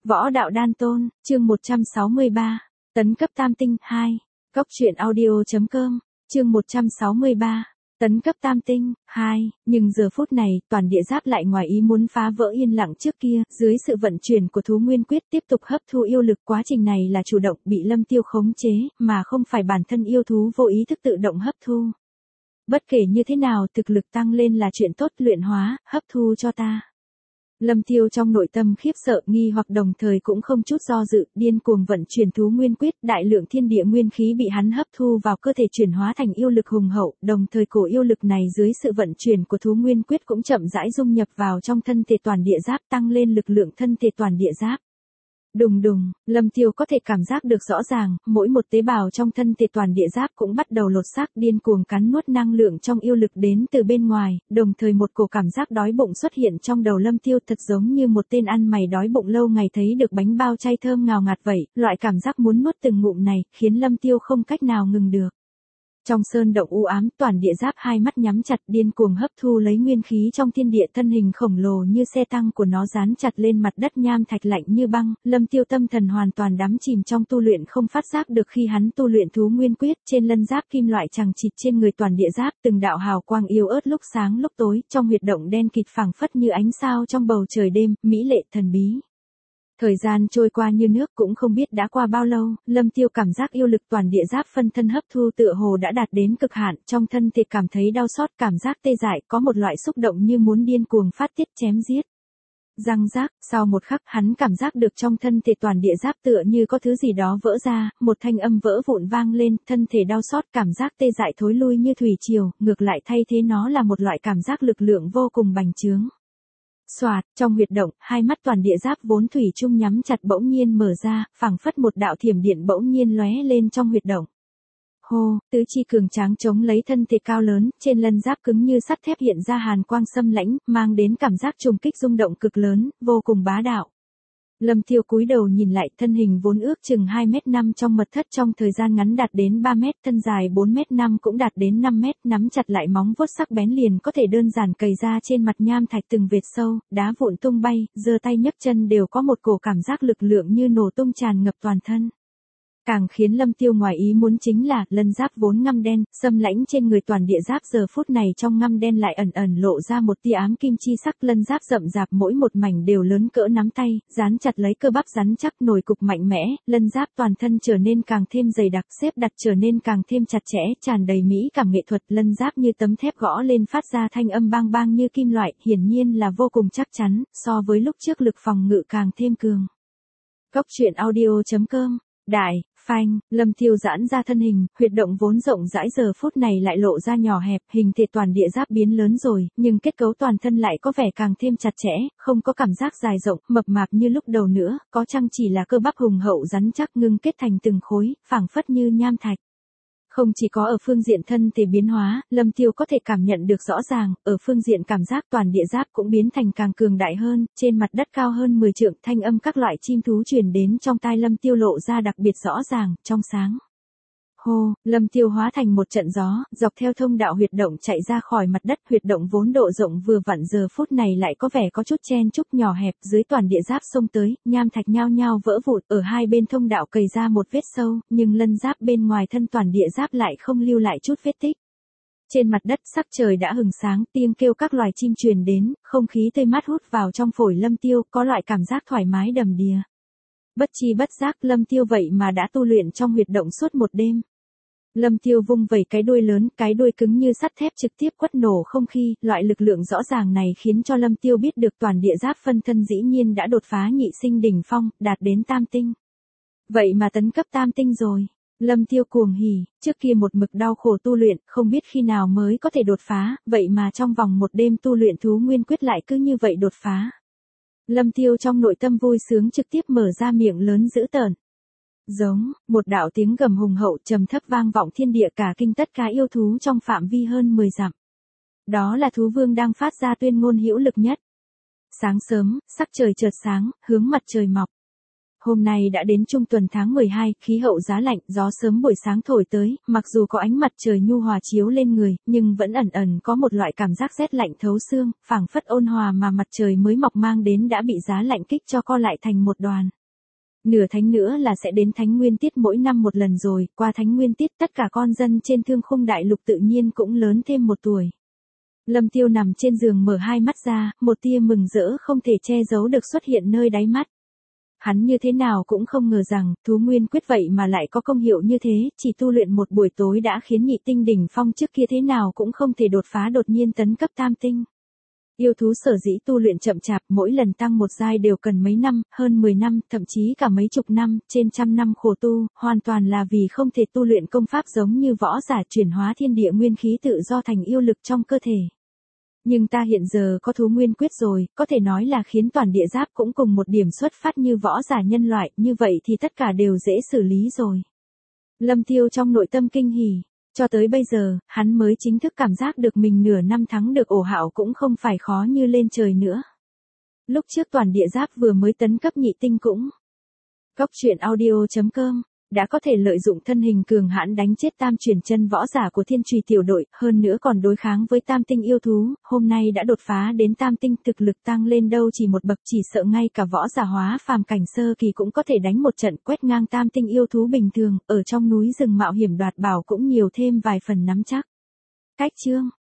Võ đạo đan tôn, chương 163, tấn cấp tam tinh 2, Cốc truyện audio.com, chương 163, tấn cấp tam tinh 2, nhưng giờ phút này, toàn địa giáp lại ngoài ý muốn phá vỡ yên lặng trước kia, dưới sự vận chuyển của thú nguyên quyết tiếp tục hấp thu yêu lực, quá trình này là chủ động bị Lâm Tiêu khống chế, mà không phải bản thân yêu thú vô ý thức tự động hấp thu. Bất kể như thế nào, thực lực tăng lên là chuyện tốt, luyện hóa, hấp thu cho ta. Lâm Tiêu trong nội tâm khiếp sợ, nghi hoặc đồng thời cũng không chút do dự, điên cuồng vận chuyển thú nguyên quyết, đại lượng thiên địa nguyên khí bị hắn hấp thu vào cơ thể chuyển hóa thành yêu lực hùng hậu, đồng thời cổ yêu lực này dưới sự vận chuyển của thú nguyên quyết cũng chậm rãi dung nhập vào trong thân thể toàn địa giáp, tăng lên lực lượng thân thể toàn địa giáp. Đùng đùng, Lâm Tiêu có thể cảm giác được rõ ràng, mỗi một tế bào trong thân thể toàn địa giáp cũng bắt đầu lột xác, điên cuồng cắn nuốt năng lượng trong yêu lực đến từ bên ngoài, đồng thời một cổ cảm giác đói bụng xuất hiện trong đầu Lâm Tiêu, thật giống như một tên ăn mày đói bụng lâu ngày thấy được bánh bao chay thơm ngào ngạt vậy, loại cảm giác muốn nuốt từng ngụm này, khiến Lâm Tiêu không cách nào ngừng được. Trong sơn động u ám, toàn địa giáp hai mắt nhắm chặt, điên cuồng hấp thu lấy nguyên khí trong thiên địa, thân hình khổng lồ như xe tăng của nó dán chặt lên mặt đất, nham thạch lạnh như băng. Lâm Tiêu tâm thần hoàn toàn đắm chìm trong tu luyện, không phát giác được khi hắn tu luyện thú nguyên quyết, trên lân giáp kim loại chằng chịt trên người toàn địa giáp, từng đạo hào quang yếu ớt lúc sáng lúc tối, trong huyệt động đen kịt phảng phất như ánh sao trong bầu trời đêm, mỹ lệ thần bí. Thời gian trôi qua như nước, cũng không biết đã qua bao lâu, Lâm Tiêu cảm giác yêu lực toàn địa giáp phân thân hấp thu tựa hồ đã đạt đến cực hạn, trong thân thể cảm thấy đau xót, cảm giác tê dại, có một loại xúc động như muốn điên cuồng phát tiết chém giết. Răng rác, sau một khắc hắn cảm giác được trong thân thể toàn địa giáp tựa như có thứ gì đó vỡ ra, một thanh âm vỡ vụn vang lên, thân thể đau xót, cảm giác tê dại thối lui như thủy triều, ngược lại thay thế nó là một loại cảm giác lực lượng vô cùng bành trướng. Soạt, trong huyệt động, hai mắt toàn địa giáp vốn thủy chung nhắm chặt bỗng nhiên mở ra, phảng phất một đạo thiểm điện bỗng nhiên lóe lên trong huyệt động. Hô, tứ chi cường tráng chống lấy thân thể cao lớn, trên lân giáp cứng như sắt thép hiện ra hàn quang xâm lãnh, mang đến cảm giác trùng kích rung động cực lớn, vô cùng bá đạo. Lâm Tiêu cúi đầu nhìn lại, thân hình vốn ước chừng 2m5 trong mật thất trong thời gian ngắn đạt đến 3m, thân dài 4m5 cũng đạt đến 5m, nắm chặt lại móng vuốt sắc bén liền có thể đơn giản cày ra trên mặt nham thạch từng vệt sâu, đá vụn tung bay, giơ tay nhấc chân đều có một cổ cảm giác lực lượng như nổ tung tràn ngập toàn thân. Càng khiến Lâm Tiêu ngoài ý muốn chính là, lân giáp vốn ngăm đen, xâm lãnh trên người toàn địa giáp giờ phút này trong ngăm đen lại ẩn ẩn lộ ra một tia ám kim chi sắc, lân giáp rậm rạp mỗi một mảnh đều lớn cỡ nắm tay, dán chặt lấy cơ bắp rắn chắc, nổi cục mạnh mẽ, lân giáp toàn thân trở nên càng thêm dày đặc, xếp đặt trở nên càng thêm chặt chẽ, tràn đầy mỹ cảm nghệ thuật, lân giáp như tấm thép gõ lên phát ra thanh âm bang bang như kim loại, hiển nhiên là vô cùng chắc chắn, so với lúc trước lực phòng ngự càng thêm cường. Cốc truyện audio.com. Đại, phanh, Lâm Tiêu giãn ra thân hình, huyệt động vốn rộng rãi giờ phút này lại lộ ra nhỏ hẹp, hình thể toàn địa giáp biến lớn rồi, nhưng kết cấu toàn thân lại có vẻ càng thêm chặt chẽ, không có cảm giác dài rộng, mập mạp như lúc đầu nữa, có chăng chỉ là cơ bắp hùng hậu rắn chắc ngưng kết thành từng khối, phảng phất như nham thạch. Không chỉ có ở phương diện thân thể biến hóa, Lâm Tiêu có thể cảm nhận được rõ ràng, ở phương diện cảm giác toàn địa giáp cũng biến thành càng cường đại hơn, trên mặt đất cao hơn 10 trượng, thanh âm các loại chim thú truyền đến trong tai Lâm Tiêu lộ ra đặc biệt rõ ràng, trong sáng. Hô, Lâm Tiêu hóa thành một trận gió, dọc theo thông đạo huyệt động chạy ra khỏi mặt đất, huyệt động vốn độ rộng vừa vặn giờ phút này lại có vẻ có chút chen chúc nhỏ hẹp, dưới toàn địa giáp xông tới, nham thạch nhao nhao vỡ vụn, ở hai bên thông đạo cày ra một vết sâu, nhưng lân giáp bên ngoài thân toàn địa giáp lại không lưu lại chút vết tích. Trên mặt đất sắc trời đã hừng sáng, tiếng kêu các loài chim truyền đến, không khí tươi mát hút vào trong phổi Lâm Tiêu, có loại cảm giác thoải mái đầm đìa. Bất chi bất giác Lâm Tiêu vậy mà đã tu luyện trong huyệt động suốt một đêm. Lâm Tiêu vung vẩy cái đuôi lớn, cái đuôi cứng như sắt thép trực tiếp quất nổ không khí, loại lực lượng rõ ràng này khiến cho Lâm Tiêu biết được toàn địa giáp phân thân dĩ nhiên đã đột phá nhị sinh đỉnh phong, đạt đến tam tinh. Vậy mà tấn cấp tam tinh rồi. Lâm Tiêu cuồng hỉ, trước kia một mực đau khổ tu luyện, không biết khi nào mới có thể đột phá, vậy mà trong vòng một đêm tu luyện thú nguyên quyết lại cứ như vậy đột phá. Lâm Tiêu trong nội tâm vui sướng trực tiếp mở ra miệng lớn dữ tợn. Giống, một đạo tiếng gầm hùng hậu trầm thấp vang vọng thiên địa, cả kinh tất cả yêu thú trong phạm vi hơn 10 dặm. Đó là thú vương đang phát ra tuyên ngôn hữu lực nhất. Sáng sớm, sắc trời chợt sáng, hướng mặt trời mọc. Hôm nay đã đến trung tuần tháng 12, khí hậu giá lạnh, gió sớm buổi sáng thổi tới, mặc dù có ánh mặt trời nhu hòa chiếu lên người, nhưng vẫn ẩn ẩn có một loại cảm giác rét lạnh thấu xương, phảng phất ôn hòa mà mặt trời mới mọc mang đến đã bị giá lạnh kích cho co lại thành một đoàn. Nửa tháng nữa là sẽ đến Thánh Nguyên Tiết mỗi năm một lần rồi, qua Thánh Nguyên Tiết tất cả con dân trên Thương Khung Đại Lục tự nhiên cũng lớn thêm một tuổi. Lâm Tiêu nằm trên giường mở hai mắt ra, một tia mừng rỡ không thể che giấu được xuất hiện nơi đáy mắt. Hắn như thế nào cũng không ngờ rằng, thú nguyên quyết vậy mà lại có công hiệu như thế, chỉ tu luyện một buổi tối đã khiến nhị tinh đỉnh phong trước kia thế nào cũng không thể đột phá đột nhiên tấn cấp tam tinh. Yêu thú sở dĩ tu luyện chậm chạp, mỗi lần tăng một giai đều cần mấy năm, hơn 10 năm, thậm chí cả mấy chục năm, trên trăm năm khổ tu, hoàn toàn là vì không thể tu luyện công pháp giống như võ giả chuyển hóa thiên địa nguyên khí tự do thành yêu lực trong cơ thể. Nhưng ta hiện giờ có thú nguyên quyết rồi, có thể nói là khiến toàn địa giáp cũng cùng một điểm xuất phát như võ giả nhân loại, như vậy thì tất cả đều dễ xử lý rồi. Lâm Tiêu trong nội tâm kinh hỉ, cho tới bây giờ, hắn mới chính thức cảm giác được mình nửa năm thắng được Ổ Hạo cũng không phải khó như lên trời nữa. Lúc trước toàn địa giáp vừa mới tấn cấp nhị tinh cũng. Cốc truyện audio.com đã có thể lợi dụng thân hình cường hãn đánh chết tam truyền chân võ giả của Thiên Trùy tiểu đội, hơn nữa còn đối kháng với tam tinh yêu thú, hôm nay đã đột phá đến tam tinh, thực lực tăng lên đâu chỉ một bậc, chỉ sợ ngay cả võ giả hóa phàm cảnh sơ kỳ cũng có thể đánh một trận quét ngang tam tinh yêu thú bình thường, ở trong núi rừng mạo hiểm đoạt bảo cũng nhiều thêm vài phần nắm chắc. Cách chương